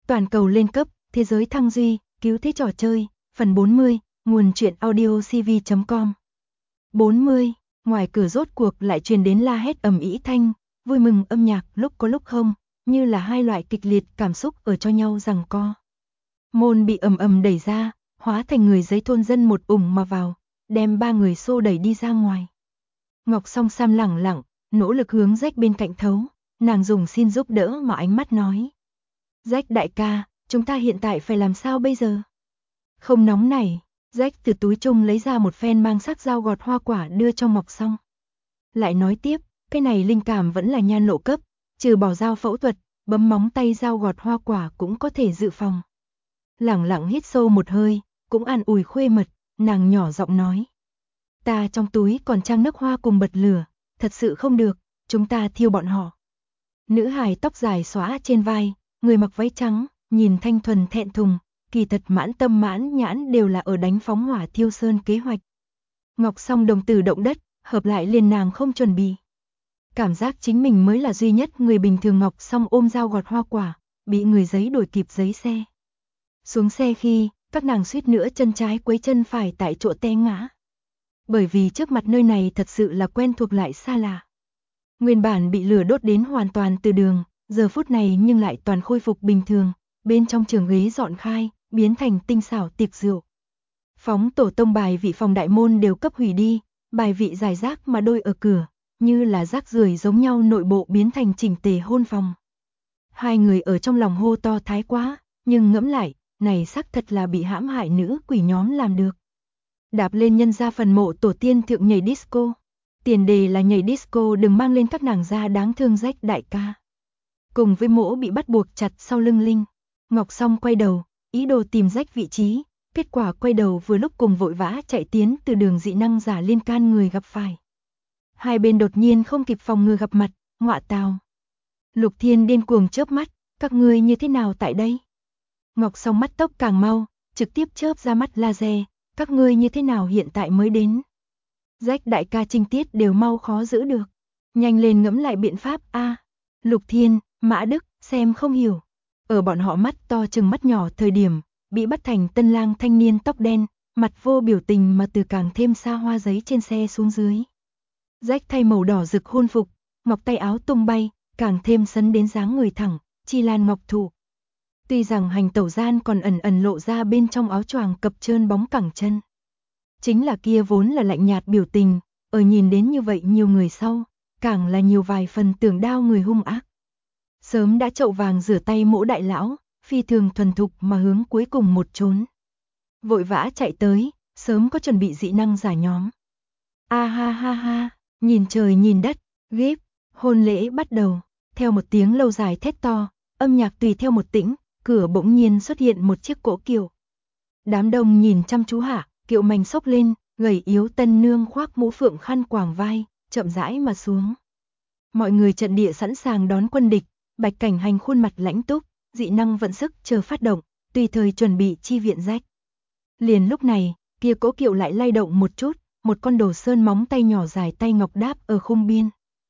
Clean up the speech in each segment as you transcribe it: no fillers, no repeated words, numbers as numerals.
Toàn cầu lên cấp, thế giới thăng duy, cứu thế trò chơi, phần 40, nguồn truyện audio cv.com. 40, ngoài cửa rốt cuộc lại truyền đến la hét ầm ĩ thanh, vui mừng âm nhạc lúc có lúc không, như là hai loại kịch liệt cảm xúc ở cho nhau giằng co. Môn bị ầm ầm đẩy ra, hóa thành người giấy thôn dân một ủng mà vào, đem ba người xô đẩy đi ra ngoài. Ngọc Song Sam lẳng lặng, nỗ lực hướng Rách bên cạnh thấu, nàng dùng xin giúp đỡ mà ánh mắt nói. Rách đại ca, chúng ta hiện tại phải làm sao bây giờ? Không nóng này, Rách từ túi chung lấy ra một phen mang sắc dao gọt hoa quả đưa cho Ngọc Song. Lại nói tiếp, cái này linh cảm vẫn là nhan lộ cấp, trừ bỏ dao phẫu thuật, bấm móng tay dao gọt hoa quả cũng có thể dự phòng. Lẳng lặng hít sâu một hơi, cũng an ủi khuê mật, nàng nhỏ giọng nói. Ta trong túi còn trang nước hoa cùng bật lửa, thật sự không được, chúng ta thiêu bọn họ. Nữ hài tóc dài xõa trên vai, người mặc váy trắng, nhìn thanh thuần thẹn thùng, kỳ thật mãn tâm mãn nhãn đều là ở đánh phóng hỏa thiêu sơn kế hoạch. Ngọc Song đồng tử động đất, hợp lại liền nàng không chuẩn bị. Cảm giác chính mình mới là duy nhất người bình thường. Ngọc Song ôm dao gọt hoa quả, bị người giấy đuổi kịp giấy xe. Xuống xe khi, các nàng suýt nữa chân trái quấy chân phải tại chỗ té ngã. Bởi vì trước mặt nơi này thật sự là quen thuộc lại xa lạ. Nguyên bản bị lửa đốt đến hoàn toàn từ đường, giờ phút này nhưng lại toàn khôi phục bình thường, bên trong trường ghế dọn khai, biến thành tinh xảo tiệc rượu. Phóng tổ tông bài vị phòng đại môn đều cấp hủy đi, bài vị giải rác mà đôi ở cửa, như là rác rưởi giống nhau, nội bộ biến thành chỉnh tề hôn phòng. Hai người ở trong lòng hô to thái quá, nhưng ngẫm lại, này xác thật là bị hãm hại nữ quỷ nhóm làm được. Đạp lên nhân gia phần mộ tổ tiên thượng nhảy disco. Tiền đề là nhảy disco đừng mang lên các nàng ra đáng thương Rách đại ca. Cùng với mỗ bị bắt buộc chặt sau lưng Linh, Ngọc Song quay đầu, ý đồ tìm Rách vị trí, kết quả quay đầu vừa lúc cùng vội vã chạy tiến từ đường dị năng giả liên can người gặp phải. Hai bên đột nhiên không kịp phòng ngừa gặp mặt, ngọa tào. Lục Thiên điên cuồng chớp mắt, các ngươi như thế nào tại đây? Ngọc Song mắt tốc càng mau, trực tiếp chớp ra mắt laser, các ngươi như thế nào hiện tại mới đến? Rách đại ca trinh tiết đều mau khó giữ được. Nhanh lên ngẫm lại biện pháp a. Lục Thiên, Mã Đức, xem không hiểu. Ở bọn họ mắt to chừng mắt nhỏ thời điểm, bị bắt thành tân lang thanh niên tóc đen, mặt vô biểu tình mà từ càng thêm xa hoa giấy trên xe xuống dưới. Rách thay màu đỏ rực hôn phục, ngọc tay áo tung bay, càng thêm sấn đến dáng người thẳng, chi lan ngọc thụ. Tuy rằng hành tẩu gian còn ẩn ẩn lộ ra bên trong áo choàng cập trơn bóng cẳng chân. Chính là kia vốn là lạnh nhạt biểu tình, ở nhìn đến như vậy nhiều người sau, càng là nhiều vài phần tưởng đao người hung ác. Sớm đã chậu vàng rửa tay mỗ đại lão, phi thường thuần thục mà hướng cuối cùng một trốn. Vội vã chạy tới, sớm có chuẩn bị dị năng giả nhóm. A ha ha ha, nhìn trời nhìn đất, ghép, hôn lễ bắt đầu, theo một tiếng lâu dài thét to, âm nhạc tùy theo một tĩnh, cửa bỗng nhiên xuất hiện một chiếc cỗ kiệu. Đám đông nhìn chăm chú hạ, kiệu mảnh xốc lên, gầy yếu tân nương khoác mũ phượng khăn quàng vai, chậm rãi mà xuống. Mọi người trận địa sẵn sàng đón quân địch, Bạch Cảnh Hành khuôn mặt lãnh túc, dị năng vận sức chờ phát động, tùy thời chuẩn bị chi viện Rách. Liền lúc này, kia cỗ kiệu lại lay động một chút, một con đồ sơn móng tay nhỏ dài tay ngọc đáp ở khung biên.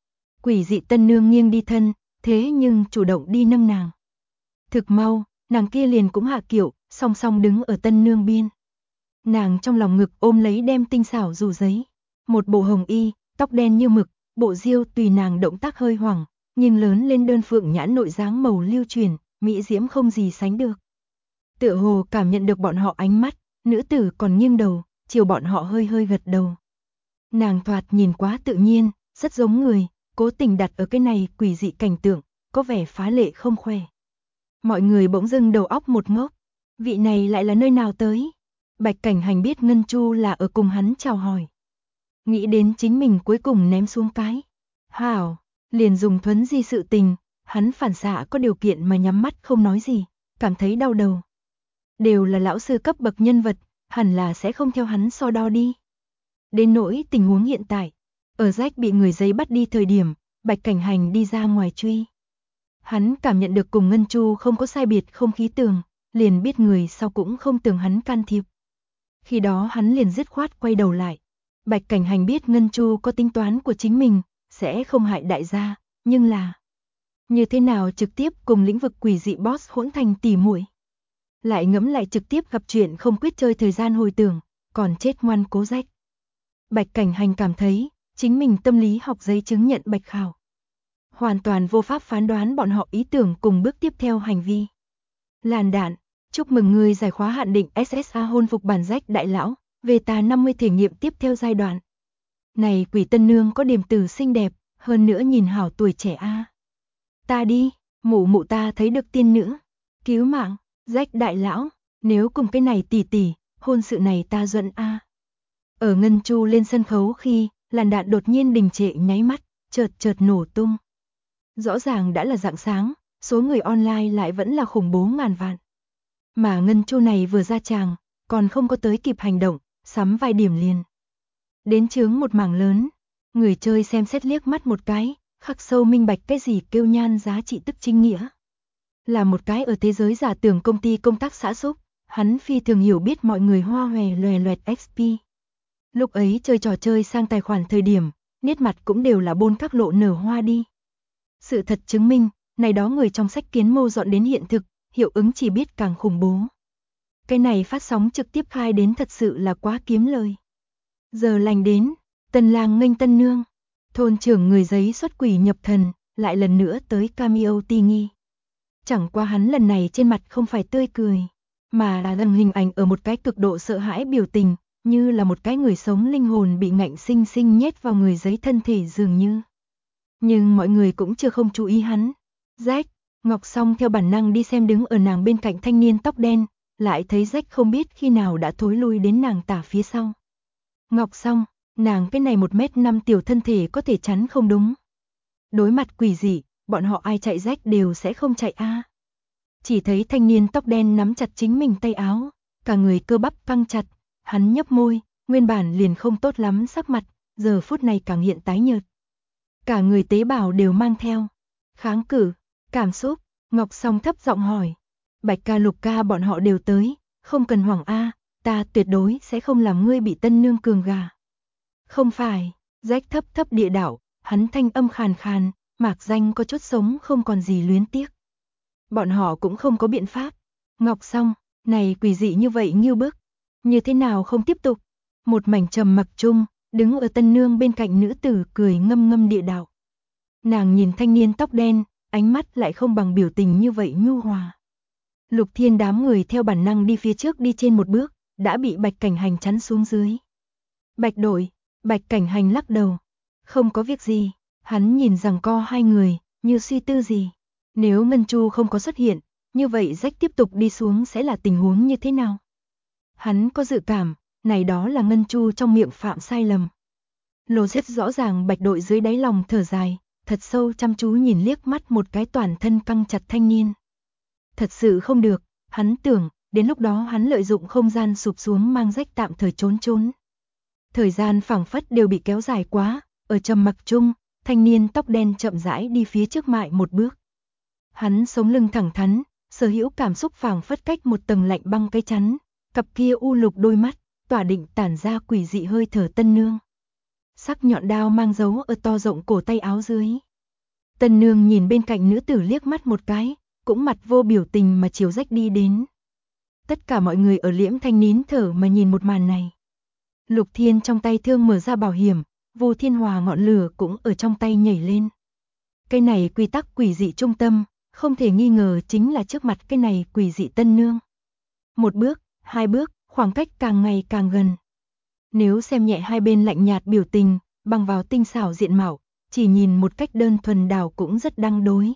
Quỷ dị tân nương nghiêng đi thân, thế nhưng chủ động đi nâng nàng. Thực mau, nàng kia liền cũng hạ kiệu, song song đứng ở tân nương biên. Nàng trong lòng ngực ôm lấy đem tinh xảo dù giấy, một bộ hồng y, tóc đen như mực, bộ diêu tùy nàng động tác hơi hoảng, nhưng lớn lên đơn phượng nhãn nội dáng màu lưu truyền, mỹ diễm không gì sánh được. Tựa hồ cảm nhận được bọn họ ánh mắt, nữ tử còn nghiêng đầu, chiều bọn họ hơi hơi gật đầu. Nàng thoạt nhìn quá tự nhiên, rất giống người, cố tình đặt ở cái này quỷ dị cảnh tượng, có vẻ phá lệ không khoe. Mọi người bỗng dưng đầu óc một ngốc, vị này lại là nơi nào tới? Bạch Cảnh Hành biết Ngân Chu là ở cùng hắn chào hỏi. Nghĩ đến chính mình cuối cùng ném xuống cái. Hảo, liền dùng thuấn di sự tình, hắn phản xạ có điều kiện mà nhắm mắt không nói gì, cảm thấy đau đầu. Đều là lão sư cấp bậc nhân vật, hẳn là sẽ không theo hắn so đo đi. Đến nỗi tình huống hiện tại, ở Rách bị người giấy bắt đi thời điểm, Bạch Cảnh Hành đi ra ngoài truy. Hắn cảm nhận được cùng Ngân Chu không có sai biệt không khí tường, liền biết người sau cũng không tưởng hắn can thiệp. Khi đó hắn liền dứt khoát quay đầu lại. Bạch Cảnh Hành biết Ngân Chu có tính toán của chính mình, sẽ không hại đại gia, nhưng là Như thế nào trực tiếp cùng lĩnh vực quỷ dị boss hỗn thành tỉ muội. Lại ngẫm lại trực tiếp gặp chuyện không quyết chơi thời gian hồi tưởng, còn chết ngoan cố rách. Bạch Cảnh Hành cảm thấy, chính mình tâm lý học giấy chứng nhận bạch khảo. Hoàn toàn vô pháp phán đoán bọn họ ý tưởng cùng bước tiếp theo hành vi. Làn đạn, chúc mừng người giải khóa hạn định SSA hôn phục bản rách đại lão, về tà 50 thể nghiệm tiếp theo giai đoạn. Này quỷ tân nương có điểm từ xinh đẹp, hơn nữa nhìn hảo tuổi trẻ a. Ta đi, mụ mụ ta thấy được tiên nữ. Cứu mạng, rách đại lão, nếu cùng cái này tỷ tỷ, hôn sự này ta dẫn a. Ở Ngân Chu lên sân khấu khi, làn đạn đột nhiên đình trệ nháy mắt, chợt nổ tung. Rõ ràng đã là rạng sáng, số người online lại vẫn là khủng bố ngàn vạn. Mà Ngân Chu này vừa ra tràng, còn không có tới kịp hành động, sắm vài điểm liền. Đến chướng một mảng lớn, người chơi xem xét liếc mắt một cái, khắc sâu minh bạch cái gì kêu nhan giá trị tức chính nghĩa. Là một cái ở thế giới giả tưởng công ty công tác xã xúc, hắn phi thường hiểu biết mọi người hoa hòe loè loẹt XP. Lúc ấy chơi trò chơi sang tài khoản thời điểm, nét mặt cũng đều là bôn các lộ nở hoa đi. Sự thật chứng minh, này đó người trong sách kiến mô dọn đến hiện thực, hiệu ứng chỉ biết càng khủng bố. Cái này phát sóng trực tiếp khai đến thật sự là quá kiếm lời. Giờ lành đến, tân lang nghênh tân nương, thôn trưởng người giấy xuất quỷ nhập thần, lại lần nữa tới cameo ti nghi. Chẳng qua hắn lần này trên mặt không phải tươi cười, mà là lần hình ảnh ở một cái cực độ sợ hãi biểu tình, như là một cái người sống linh hồn bị ngạnh sinh sinh nhét vào người giấy thân thể dường như. Nhưng mọi người cũng chưa không chú ý hắn. Jack, Ngọc Song theo bản năng đi xem đứng ở nàng bên cạnh thanh niên tóc đen, lại thấy Jack không biết khi nào đã thối lui đến nàng tả phía sau. Ngọc Song, nàng cái này 1m5 tiểu thân thể có thể chắn không đúng. Đối mặt quỷ dị, bọn họ ai chạy Jack đều sẽ không chạy a. Chỉ thấy thanh niên tóc đen nắm chặt chính mình tay áo, cả người cơ bắp căng chặt, hắn nhấp môi, nguyên bản liền không tốt lắm sắc mặt, giờ phút này càng hiện tái nhợt. Cả người tế bào đều mang theo kháng cự, cảm xúc. Ngọc Song thấp giọng hỏi, Bạch ca Lục ca bọn họ đều tới, không cần hoảng a, ta tuyệt đối sẽ không làm ngươi bị tân nương cường gà. Không phải, Jack thấp địa đạo, hắn thanh âm khàn khàn, mạc danh có chút sống không còn gì luyến tiếc. Bọn họ cũng không có biện pháp. Ngọc Song, này quỷ dị như vậy nghiêu bức, như thế nào không tiếp tục? Một mảnh trầm mặc chung, đứng ở tân nương bên cạnh nữ tử cười ngâm ngâm địa đạo. Nàng nhìn thanh niên tóc đen, ánh mắt lại không bằng biểu tình như vậy nhu hòa. Lục Thiên đám người theo bản năng đi phía trước đi trên một bước, đã bị Bạch Cảnh Hành chắn xuống dưới. Bạch đội, Bạch Cảnh Hành lắc đầu. Không có việc gì, hắn nhìn giằng co hai người, như suy tư gì. Nếu Ngân Chu không có xuất hiện, như vậy Jack tiếp tục đi xuống sẽ là tình huống như thế nào? Hắn có dự cảm, này đó là Ngân Chu trong miệng phạm sai lầm. Lô rất rõ ràng Bạch đội dưới đáy lòng thở dài, thật sâu chăm chú nhìn liếc mắt một cái toàn thân căng chặt thanh niên. Thật sự không được, hắn tưởng, đến lúc đó hắn lợi dụng không gian sụp xuống mang Jack tạm thời trốn. Thời gian phảng phất đều bị kéo dài quá, ở trầm mặc chung, thanh niên tóc đen chậm rãi đi phía trước mại một bước. Hắn sống lưng thẳng thắn, sở hữu cảm xúc phảng phất cách một tầng lạnh băng cái chắn, cặp kia u lục đôi mắt, tỏa định tản ra quỷ dị hơi thở tân nương. Sắc nhọn đao mang dấu ở to rộng cổ tay áo dưới. Tân nương nhìn bên cạnh nữ tử liếc mắt một cái, cũng mặt vô biểu tình mà chiều Jack đi đến. Tất cả mọi người ở liễm thanh nín thở mà nhìn một màn này. Lục Thiên trong tay thương mở ra bảo hiểm, Vô Thiên Hòa ngọn lửa cũng ở trong tay nhảy lên. Cái này quy tắc quỷ dị trung tâm, không thể nghi ngờ chính là trước mặt cái này quỷ dị tân nương. Một bước, hai bước, khoảng cách càng ngày càng gần. Nếu xem nhẹ hai bên lạnh nhạt biểu tình, bằng vào tinh xảo diện mạo, chỉ nhìn một cách đơn thuần đảo cũng rất đăng đối.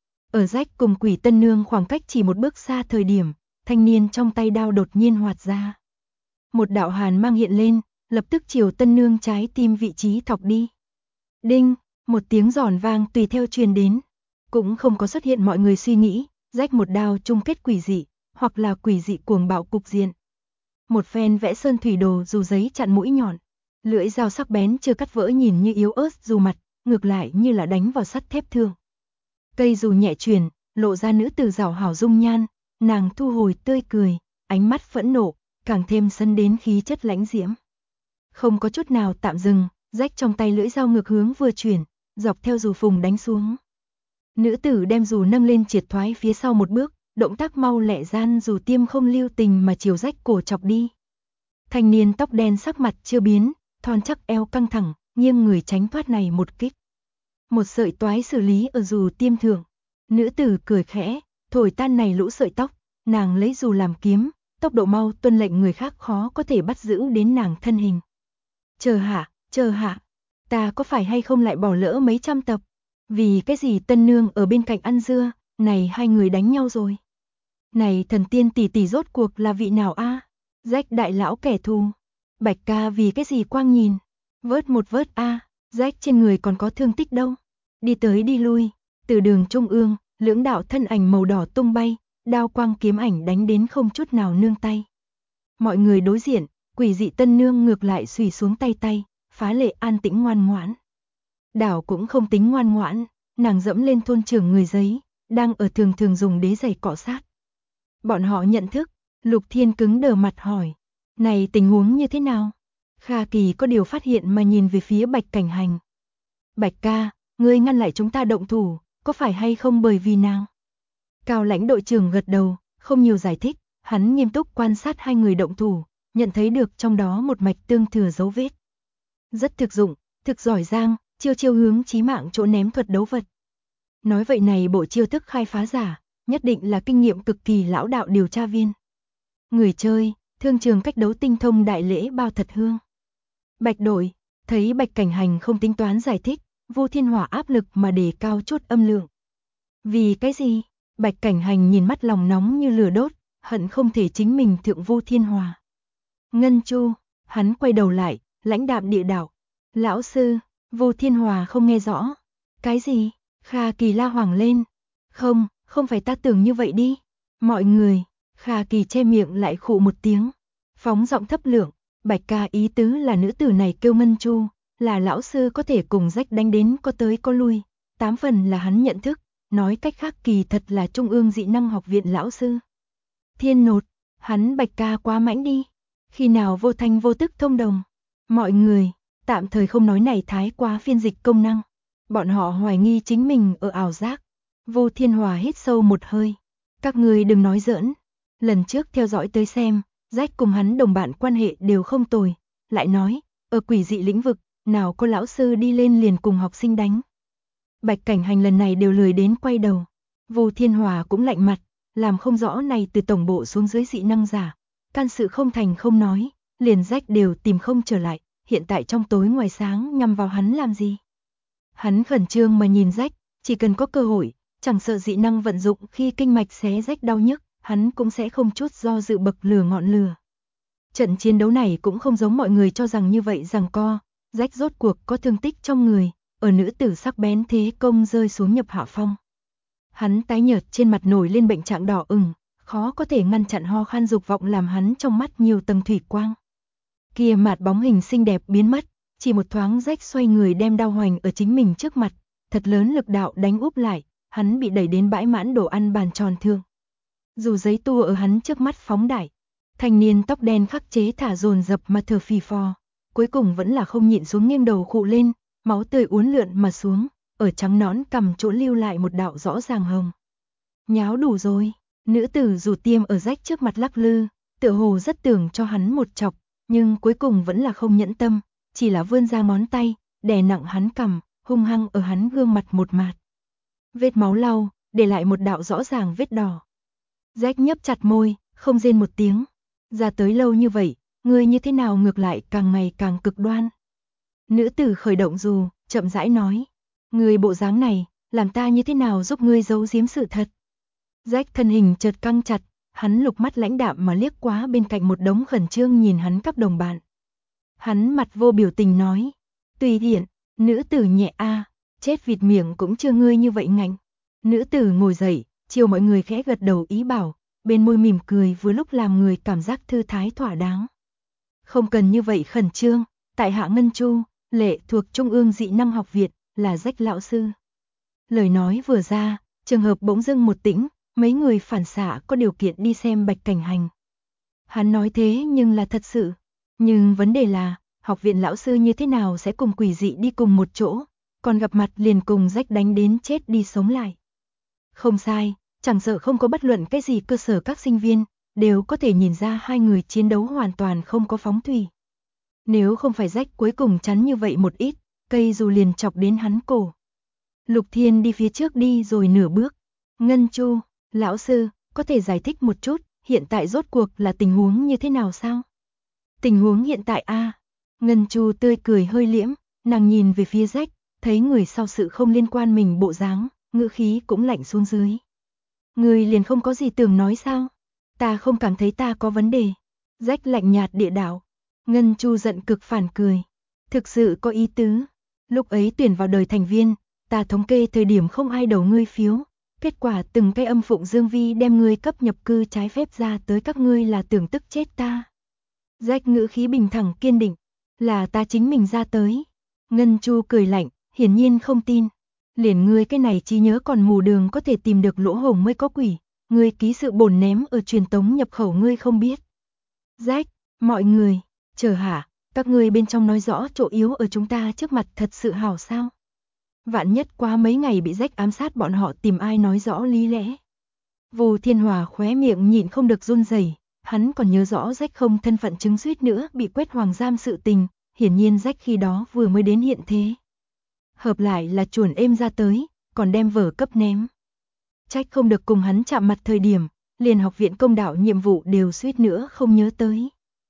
Ở Jack cùng quỷ tân nương khoảng cách chỉ một bước xa thời điểm, thanh niên trong tay đao đột nhiên hoạt ra. Một đạo hàn mang hiện lên, lập tức chiều tân nương trái tim vị trí thọc đi. Đinh, một tiếng giòn vang tùy theo truyền đến. Cũng không có xuất hiện mọi người suy nghĩ, Jack một đao chung kết quỷ dị, hoặc là quỷ dị cuồng bạo cục diện. Một phen vẽ sơn thủy đồ dù giấy chặn mũi nhọn, lưỡi dao sắc bén chưa cắt vỡ nhìn như yếu ớt dù mặt, ngược lại như là đánh vào sắt thép thương. Cây dù nhẹ chuyển, lộ ra nữ tử rảo hảo dung nhan, nàng thu hồi tươi cười, ánh mắt phẫn nộ, càng thêm sân đến khí chất lãnh diễm. Không có chút nào tạm dừng, Jack trong tay lưỡi dao ngược hướng vừa chuyển, dọc theo dù phùng đánh xuống. Nữ tử đem dù nâng lên triệt thoái phía sau một bước, động tác mau lẹ gian dù tiêm không lưu tình mà chiều rách cổ chọc đi. Thanh niên tóc đen sắc mặt chưa biến, thon chắc eo căng thẳng, nghiêng người tránh thoát này một kích. Một sợi toái xử lý ở dù tiêm thượng. Nữ tử cười khẽ, thổi tan này lũ sợi tóc, nàng lấy dù làm kiếm, tốc độ mau tuân lệnh người khác khó có thể bắt giữ đến nàng thân hình. Chờ hạ, ta có phải hay không lại bỏ lỡ mấy trăm tập? Vì cái gì tân nương ở bên cạnh ăn dưa, này hai người đánh nhau rồi. Này thần tiên tỷ tỷ rốt cuộc là vị nào a? Rách đại lão kẻ thù. Bạch ca vì cái gì quang nhìn? Vớt một vớt a, rách trên người còn có thương tích đâu. Đi tới đi lui, từ đường trung ương, lưỡng đạo thân ảnh màu đỏ tung bay, đao quang kiếm ảnh đánh đến không chút nào nương tay. Mọi người đối diện, quỷ dị tân nương ngược lại xùy xuống tay, phá lệ an tĩnh ngoan ngoãn. Đảo cũng không tính ngoan ngoãn, nàng dẫm lên thôn trưởng người giấy, đang ở thường dùng đế giày cọ sát. Bọn họ nhận thức, Lục Thiên cứng đờ mặt hỏi, này tình huống như thế nào? Kha Kỳ có điều phát hiện mà nhìn về phía Bạch Cảnh Hành. Bạch ca, ngươi ngăn lại chúng ta động thủ, có phải hay không bởi vì nàng? Cao lãnh đội trưởng gật đầu, không nhiều giải thích, hắn nghiêm túc quan sát hai người động thủ, nhận thấy được trong đó một mạch tương thừa dấu vết. Rất thực dụng, thực giỏi giang, chiêu hướng chí mạng chỗ ném thuật đấu vật. Nói vậy này bộ chiêu thức khai phá giả, nhất định là kinh nghiệm cực kỳ lão đạo điều tra viên. Người chơi, thương trường cách đấu tinh thông đại lễ bao thật hương. Bạch đội, thấy Bạch Cảnh Hành không tính toán giải thích, Vô Thiên Hỏa áp lực mà đề cao chút âm lượng. Vì cái gì? Bạch Cảnh Hành nhìn mắt lòng nóng như lửa đốt, hận không thể chính mình thượng Vô Thiên Hỏa. Ngân Chu, hắn quay đầu lại, lãnh đạm địa đạo. Lão sư, Vô Thiên Hòa không nghe rõ. Cái gì? Kha Kỳ la hoảng lên. Không phải ta tưởng như vậy đi. Mọi người, Kha Kỳ che miệng lại khụ một tiếng. Phóng giọng thấp lượng, Bạch ca ý tứ là nữ tử này kêu Ngân Chu, là lão sư có thể cùng rách đánh đến có tới có lui. 8 phần là hắn nhận thức, nói cách khác kỳ thật là Trung ương dị năng học viện lão sư. Thiên nột, hắn Bạch ca quá mãnh đi. Khi nào vô thanh vô tức thông đồng. Mọi người, tạm thời không nói này thái quá phiên dịch công năng. Bọn họ hoài nghi chính mình ở ảo giác. Vô Thiên Hòa hít sâu một hơi. Các người đừng nói giỡn. Lần trước theo dõi tới xem, Jack cùng hắn đồng bạn quan hệ đều không tồi. Lại nói, ở quỷ dị lĩnh vực, nào có lão sư đi lên liền cùng học sinh đánh. Bạch Cảnh Hành lần này đều lười đến quay đầu. Vô Thiên Hòa cũng lạnh mặt, làm không rõ này từ tổng bộ xuống dưới dị năng giả. Can sự không thành không nói, liền Jack đều tìm không trở lại. Hiện tại trong tối ngoài sáng nhằm vào hắn làm gì? Hắn khẩn trương mà nhìn Jack, chỉ cần có cơ hội, chẳng sợ dị năng vận dụng khi kinh mạch xé rách đau nhức, hắn cũng sẽ không chút do dự bậc lửa ngọn lửa. Trận chiến đấu này cũng không giống mọi người cho rằng như vậy giằng co, Jack rốt cuộc có thương tích trong người, ở nữ tử sắc bén thế công rơi xuống nhập hạ phong. Hắn tái nhợt trên mặt nổi lên bệnh trạng đỏ ửng, khó có thể ngăn chặn ho khan dục vọng làm hắn trong mắt nhiều tầng thủy quang. Kia mặt bóng hình xinh đẹp biến mất, chỉ một thoáng rách xoay người đem đao hoành ở chính mình trước mặt, thật lớn lực đạo đánh úp lại, hắn bị đẩy đến bãi mãn đồ ăn bàn tròn thương. Dù giấy tua ở hắn trước mắt phóng đại, thanh niên tóc đen khắc chế thả dồn dập mà thở phì phò, cuối cùng vẫn là không nhịn xuống nghiêng đầu khụ lên, máu tươi uốn lượn mà xuống, ở trắng nõn cằm chỗ lưu lại một đạo rõ ràng hồng. Nháo đủ rồi, nữ tử dù tiêm ở rách trước mặt lắc lư, tựa hồ rất tưởng cho hắn một chọc, nhưng cuối cùng vẫn là không nhẫn tâm, chỉ là vươn ra ngón tay, đè nặng hắn cằm, hung hăng ở hắn gương mặt một mạt. Vết máu lau, để lại một đạo rõ ràng vết đỏ. Jack nhấp chặt môi, không rên một tiếng. Ra tới lâu như vậy, ngươi như thế nào ngược lại càng ngày càng cực đoan. Nữ tử khởi động dù, chậm rãi nói. Ngươi bộ dáng này, làm ta như thế nào giúp ngươi giấu giếm sự thật. Jack thân hình chợt căng chặt, hắn lục mắt lãnh đạm mà liếc quá bên cạnh một đống khẩn trương nhìn hắn các đồng bạn. Hắn mặt vô biểu tình nói. Tùy tiện, nữ tử nhẹ a, chết vịt miệng cũng chưa ngươi như vậy ngạnh. Nữ tử ngồi dậy, chiều mọi người khẽ gật đầu ý bảo, bên môi mỉm cười vừa lúc làm người cảm giác thư thái thỏa đáng. Không cần như vậy khẩn trương, tại hạ Ngân Chu, lệ thuộc Trung ương dị năng học viện, là Jack lão sư. Lời nói vừa ra, trường hợp bỗng dưng một tĩnh, mấy người phản xạ có điều kiện đi xem Bạch Cảnh Hành. Hắn nói thế nhưng là thật sự, nhưng vấn đề là, học viện lão sư như thế nào sẽ cùng quỷ dị đi cùng một chỗ, còn gặp mặt liền cùng Jack đánh đến chết đi sống lại. Không sai, chẳng sợ không có bất luận cái gì cơ sở các sinh viên, đều có thể nhìn ra hai người chiến đấu hoàn toàn không có phóng thủy. Nếu không phải Rách cuối cùng chắn như vậy một ít, cây dù liền chọc đến hắn cổ. Lục Thiên đi phía trước đi rồi nửa bước. Ngân Chu, lão sư, có thể giải thích một chút, hiện tại rốt cuộc là tình huống như thế nào sao? Tình huống hiện tại a. Ngân Chu tươi cười hơi liễm, nàng nhìn về phía Rách, thấy người sau sự không liên quan mình bộ dáng, ngữ khí cũng lạnh xuống dưới. Người liền không có gì tưởng nói sao? Ta không cảm thấy ta có vấn đề. Rách lạnh nhạt địa đạo. Ngân Chu giận cực phản cười. Thực sự có ý tứ. Lúc ấy tuyển vào đời thành viên, ta thống kê thời điểm không ai đầu ngươi phiếu. Kết quả từng cái âm phụng dương vi đem ngươi cấp nhập cư trái phép ra tới các ngươi là tưởng tức chết ta. Rách ngữ khí bình thẳng kiên định. Là ta chính mình ra tới. Ngân Chu cười lạnh, hiển nhiên không tin. Liền ngươi cái này trí nhớ còn mù đường có thể tìm được lỗ hổng mới có quỷ. Ngươi ký sự bổn ném ở truyền tống nhập khẩu ngươi không biết. Rách, mọi người, chờ hả, các ngươi bên trong nói rõ chỗ yếu ở chúng ta trước mặt thật sự hảo sao? Vạn nhất qua mấy ngày bị Rách ám sát bọn họ tìm ai nói rõ lý lẽ. Vù Thiên Hòa khóe miệng nhịn không được run rẩy, hắn còn nhớ rõ Rách không thân phận chứng suýt nữa bị quét hoàng giam sự tình, hiển nhiên Rách khi đó vừa mới đến hiện thế. Hợp lại là chuồn êm ra tới, còn đem vở cấp ném. Trách không được cùng hắn chạm mặt thời điểm, liền học viện công đạo nhiệm vụ đều suýt nữa không nhớ tới.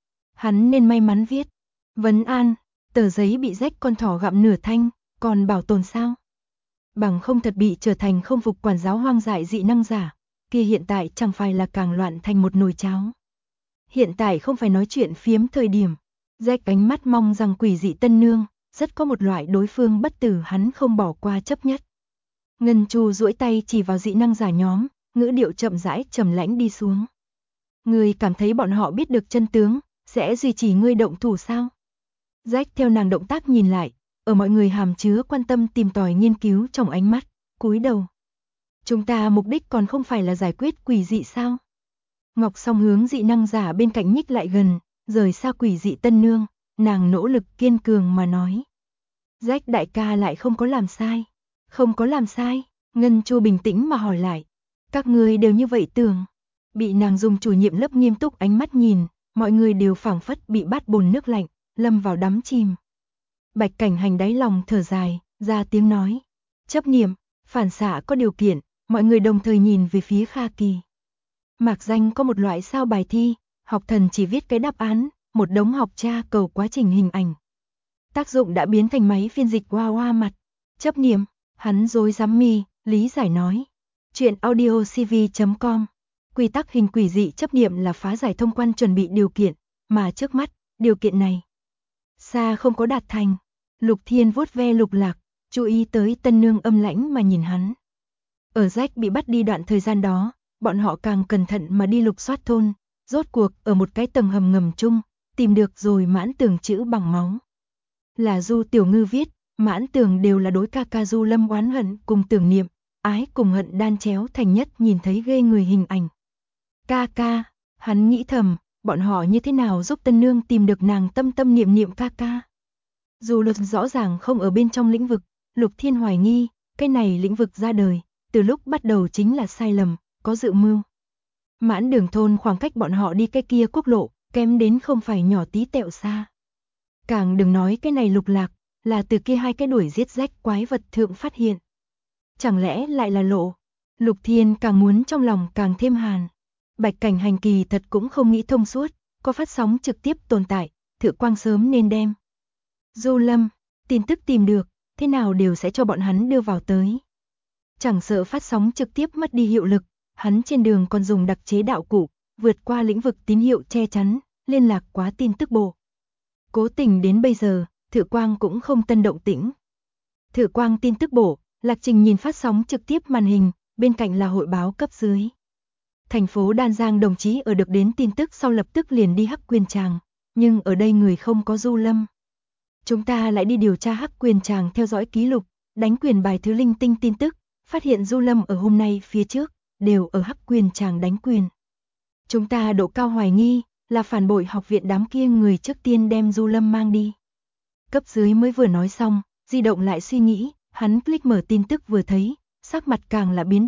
Hắn nên may mắn viết. Vấn an, tờ giấy bị Rách con thỏ gặm nửa thanh, còn bảo tồn sao? Bằng không thật bị trở thành không phục quản giáo hoang dại dị năng giả, kia hiện tại chẳng phải là càng loạn thành một nồi cháo. Hiện tại không phải nói chuyện phiếm thời điểm, Rách ánh mắt mong rằng quỷ dị tân nương, rất có một loại đối phương bất tử hắn không bỏ qua chấp nhất. Ngân Chu duỗi tay chỉ vào dị năng giả nhóm, ngữ điệu chậm rãi trầm lãnh đi xuống. Ngươi cảm thấy bọn họ biết được chân tướng, sẽ duy trì ngươi động thủ sao? Rách theo nàng động tác nhìn lại, ở mọi người hàm chứa quan tâm tìm tòi nghiên cứu trong ánh mắt, cúi đầu. Chúng ta mục đích còn không phải là giải quyết quỷ dị sao? Ngọc Song hướng dị năng giả bên cạnh nhích lại gần, rời xa quỷ dị tân nương, nàng nỗ lực kiên cường mà nói. Rách đại ca lại không có làm sai. Không có làm sai, Ngân Chu bình tĩnh mà hỏi lại. Các người đều như vậy tưởng. Bị nàng dùng chủ nhiệm lớp nghiêm túc ánh mắt nhìn, mọi người đều phảng phất bị bát bồn nước lạnh, lâm vào đắm chìm. Bạch Cảnh Hành đáy lòng thở dài, ra tiếng nói. Chấp niệm, phản xạ có điều kiện, mọi người đồng thời nhìn về phía Kha Kỳ. Mạc danh có một loại sao bài thi, học thần chỉ viết cái đáp án, một đống học tra cầu quá trình hình ảnh. Tác dụng đã biến thành máy phiên dịch hoa hoa mặt. Chấp niệm, hắn rối rắm mi, lý giải nói. Chuyện audiocv.com. Quy tắc hình quỷ dị chấp niệm là phá giải thông quan chuẩn bị điều kiện, mà trước mắt, điều kiện này xa không có đạt thành. Lục Thiên vuốt ve Lục Lạc, chú ý tới tân nương âm lãnh mà nhìn hắn. Ở Rách bị bắt đi đoạn thời gian đó, bọn họ càng cẩn thận mà đi lục soát thôn, rốt cuộc ở một cái tầng hầm ngầm chung, tìm được rồi mãn tường chữ bằng máu. Là Du Tiểu Ngư viết, mãn tường đều là đối ca ca Du Lâm oán hận cùng tưởng niệm, ái cùng hận đan chéo thành nhất nhìn thấy ghê người hình ảnh. Ca ca, hắn nghĩ thầm, bọn họ như thế nào giúp tân nương tìm được nàng tâm tâm niệm niệm ca ca. Dù luật rõ ràng không ở bên trong lĩnh vực, Lục Thiên hoài nghi, cái này lĩnh vực ra đời, từ lúc bắt đầu chính là sai lầm, có dự mưu. Mãn đường thôn khoảng cách bọn họ đi cái kia quốc lộ, kém đến không phải nhỏ tí tẹo xa. Càng đừng nói cái này Lục Lạc, là từ kia hai cái đuổi giết rách quái vật thượng phát hiện. Chẳng lẽ lại là lộ? Lục Thiên càng muốn trong lòng càng thêm hàn. Bạch Cảnh Hành kỳ thật cũng không nghĩ thông suốt, có phát sóng trực tiếp tồn tại, Thử Quang sớm nên đem. Du Lâm, tin tức tìm được, thế nào đều sẽ cho bọn hắn đưa vào tới. Chẳng sợ phát sóng trực tiếp mất đi hiệu lực, hắn trên đường còn dùng đặc chế đạo cụ, vượt qua lĩnh vực tín hiệu che chắn, liên lạc quá tin tức bộ. Cố tình đến bây giờ, Thử Quang cũng không tân động tĩnh. Thử Quang tin tức bộ, Lạc Trình nhìn phát sóng trực tiếp màn hình, bên cạnh là hội báo cấp dưới. Thành phố Đan Giang đồng chí ở được đến tin tức sau lập tức liền đi Hắc Quyền Tràng, nhưng ở đây người không có Du Lâm. Chúng ta lại đi điều tra Hắc Quyền Tràng theo dõi ký lục, đánh quyền bài thứ linh tinh tin tức, phát hiện Du Lâm ở hôm nay phía trước, đều ở Hắc Quyền Tràng đánh quyền. Chúng ta độ cao hoài nghi, là phản bội học viện đám kia người trước tiên đem Du Lâm mang đi. Cấp dưới mới vừa nói xong, di động lại suy nghĩ, hắn click mở tin tức vừa thấy, sắc mặt càng là biến đổi,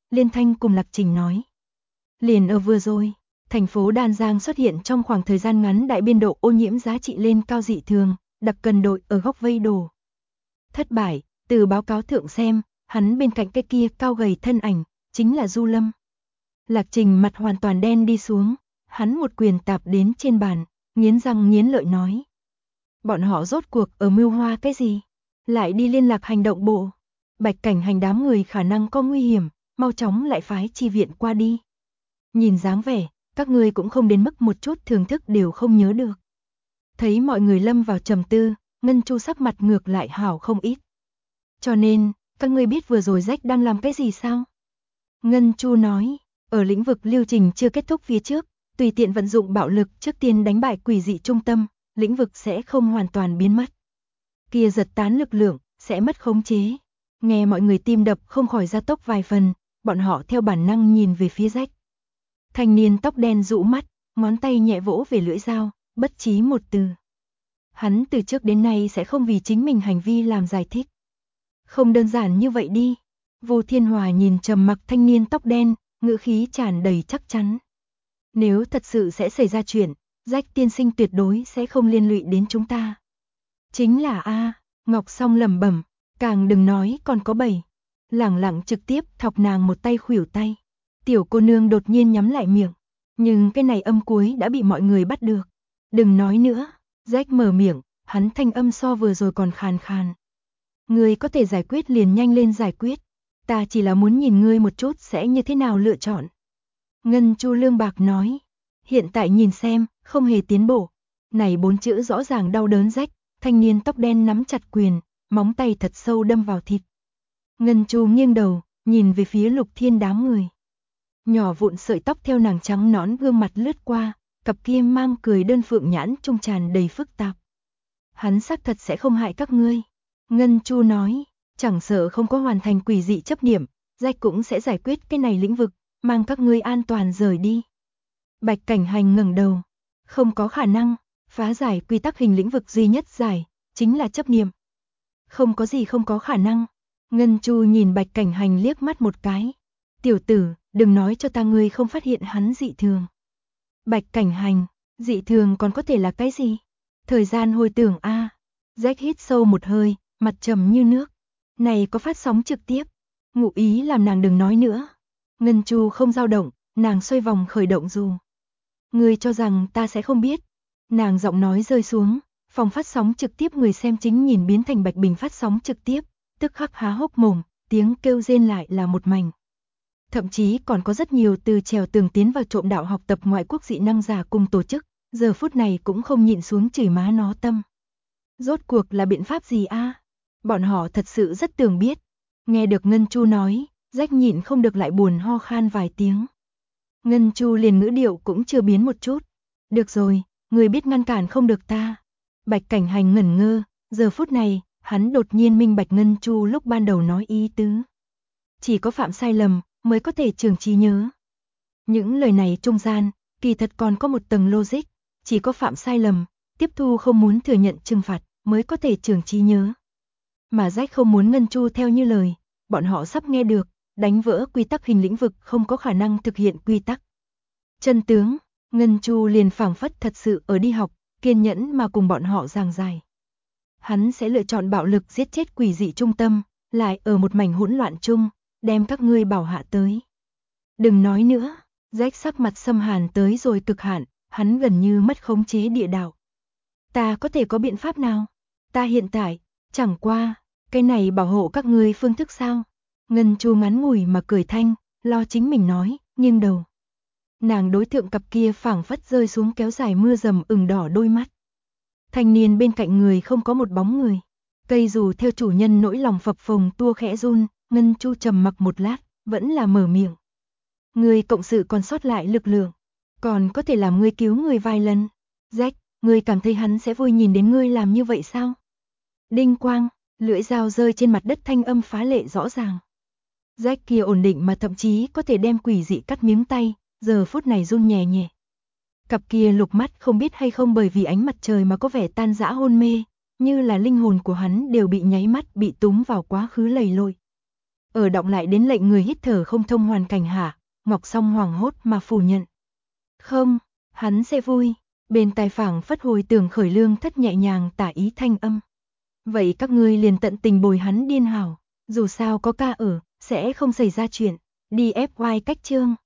Liên Thanh cùng Lạc Trình nói. Liền ở vừa rồi, thành phố Đan Giang xuất hiện trong khoảng thời gian ngắn đại biên độ ô nhiễm giá trị lên cao dị thường, đặc cần đội ở góc vây đổ. Thất bại, từ báo cáo thượng xem, hắn bên cạnh cái kia cao gầy thân ảnh, chính là Du Lâm. Lạc Trình mặt hoàn toàn đen đi xuống, hắn một quyền tạp đến trên bàn, nghiến răng nghiến lợi nói. Bọn họ rốt cuộc ở mưu hoa cái gì? Lại đi liên lạc hành động bộ. Bạch Cảnh Hành đám người khả năng có nguy hiểm, mau chóng lại phái chi viện qua đi. Nhìn dáng vẻ, các ngươi cũng không đến mức một chút thưởng thức đều không nhớ được. Thấy mọi người lâm vào trầm tư, Ngân Chu sắc mặt ngược lại hảo không ít. Cho nên, các ngươi biết vừa rồi Rách đang làm cái gì sao? Ngân Chu nói, ở lĩnh vực lưu trình chưa kết thúc phía trước, tùy tiện vận dụng bạo lực trước tiên đánh bại quỷ dị trung tâm, lĩnh vực sẽ không hoàn toàn biến mất. Kia giật tán lực lượng, sẽ mất khống chế. Nghe mọi người tim đập không khỏi gia tốc vài phần, bọn họ theo bản năng nhìn về phía Rách. Thanh niên tóc đen rũ mắt, ngón tay nhẹ vỗ về lưỡi dao, bất chí một từ. Hắn từ trước đến nay sẽ không vì chính mình hành vi làm giải thích. Không đơn giản như vậy đi. Vô Thiên Hòa nhìn trầm mặc thanh niên tóc đen, ngữ khí tràn đầy chắc chắn. Nếu thật sự sẽ xảy ra chuyện, Rách tiên sinh tuyệt đối sẽ không liên lụy đến chúng ta. Chính là A, Ngọc Song lẩm bẩm, càng đừng nói còn có 7. Lẳng lặng trực tiếp thọc nàng một tay khuỷu tay. Tiểu cô nương đột nhiên nhắm lại miệng, nhưng cái này âm cuối đã bị mọi người bắt được. Đừng nói nữa, Rách mở miệng, hắn thanh âm so vừa rồi còn khàn khàn. Ngươi có thể giải quyết liền nhanh lên giải quyết, ta chỉ là muốn nhìn ngươi một chút sẽ như thế nào lựa chọn. Ngân Chu lương bạc nói, hiện tại nhìn xem, không hề tiến bộ. Này 4 chữ rõ ràng đau đớn Rách, thanh niên tóc đen nắm chặt quyền, móng tay thật sâu đâm vào thịt. Ngân Chu nghiêng đầu, nhìn về phía Lục Thiên đám người. Nhỏ vụn sợi tóc theo nàng trắng nõn gương mặt lướt qua, cặp kia mang cười đơn phượng nhãn trung tràn đầy phức tạp. Hắn xác thật sẽ không hại các ngươi. Ngân Chu nói, chẳng sợ không có hoàn thành quỷ dị chấp niệm, Rách cũng sẽ giải quyết cái này lĩnh vực, mang các ngươi an toàn rời đi. Bạch Cảnh Hành ngẩng đầu, không có khả năng, phá giải quy tắc hình lĩnh vực duy nhất giải, chính là chấp niệm. Không có gì không có khả năng. Ngân Chu nhìn Bạch Cảnh Hành liếc mắt một cái. Tiểu tử, đừng nói cho ta ngươi không phát hiện hắn dị thường. Bạch Cảnh Hành, dị thường còn có thể là cái gì? Thời gian hồi tưởng a. Rách hít sâu một hơi, mặt trầm như nước. Này có phát sóng trực tiếp. Ngụ ý làm nàng đừng nói nữa. Ngân Chu không dao động, nàng xoay vòng khởi động dù. Ngươi cho rằng ta sẽ không biết. Nàng giọng nói rơi xuống, phòng phát sóng trực tiếp người xem chính nhìn biến thành Bạch Bình phát sóng trực tiếp, tức khắc há hốc mồm, tiếng kêu rên lại là một mảnh. Thậm chí còn có rất nhiều từ trèo tường tiến vào trộm đạo học tập ngoại quốc dị năng giả cùng tổ chức, giờ phút này cũng không nhịn xuống chửi má nó tâm. Rốt cuộc là biện pháp gì a? Bọn họ thật sự rất tưởng biết. Nghe được Ngân Chu nói, Rách nhịn không được lại buồn ho khan vài tiếng. Ngân Chu liền ngữ điệu cũng chưa biến một chút. Được rồi, người biết ngăn cản không được ta. Bạch Cảnh Hành ngẩn ngơ, giờ phút này, hắn đột nhiên minh bạch Ngân Chu lúc ban đầu nói ý tứ. Chỉ có phạm sai lầm, mới có thể trường trí nhớ. Những lời này trung gian, kỳ thật còn có một tầng logic, chỉ có phạm sai lầm, tiếp thu không muốn thừa nhận trừng phạt, mới có thể trường trí nhớ. Mà Rách không muốn Ngân Chu theo như lời, bọn họ sắp nghe được, đánh vỡ quy tắc hình lĩnh vực không có khả năng thực hiện quy tắc. Chân tướng, Ngân Chu liền phảng phất thật sự ở đi học, kiên nhẫn mà cùng bọn họ giảng giải. Hắn sẽ lựa chọn bạo lực giết chết quỷ dị trung tâm, lại ở một mảnh hỗn loạn chung, đem các ngươi bảo hạ tới. Đừng nói nữa, Rách sắc mặt xâm hàn tới rồi cực hạn, hắn gần như mất khống chế địa đạo. Ta có thể có biện pháp nào? Ta hiện tại, chẳng qua, cái này bảo hộ các ngươi phương thức sao? Ngân Chu ngắn ngủi mà cười thanh, lo chính mình nói, nghiêng đầu. Nàng đối thượng cặp kia phảng phất rơi xuống kéo dài mưa dầm ửng đỏ đôi mắt. Thanh niên bên cạnh người không có một bóng người. Cây dù theo chủ nhân nỗi lòng phập phồng tua khẽ run, Ngân Chu trầm mặc một lát, vẫn là mở miệng. Người cộng sự còn sót lại lực lượng, còn có thể làm ngươi cứu người vài lần. Rách, ngươi cảm thấy hắn sẽ vui nhìn đến ngươi làm như vậy sao? Đinh quang, lưỡi dao rơi trên mặt đất thanh âm phá lệ rõ ràng. Rách kia ổn định mà thậm chí có thể đem quỷ dị cắt miếng tay, giờ phút này run nhẹ nhẹ. Cặp kia lục mắt không biết hay không bởi vì ánh mặt trời mà có vẻ tan rã hôn mê, như là linh hồn của hắn đều bị nháy mắt bị túng vào quá khứ lầy lội. Ở đọng lại đến lệnh người hít thở không thông hoàn cảnh hạ, Ngọc Song hoảng hốt mà phủ nhận. Không, hắn sẽ vui. Bên tai phảng phất hồi tưởng khởi Lương Thất nhẹ nhàng tả ý thanh âm. Vậy các ngươi liền tận tình bồi hắn điên hảo, dù sao có ca ở, sẽ không xảy ra chuyện. DFY cách chương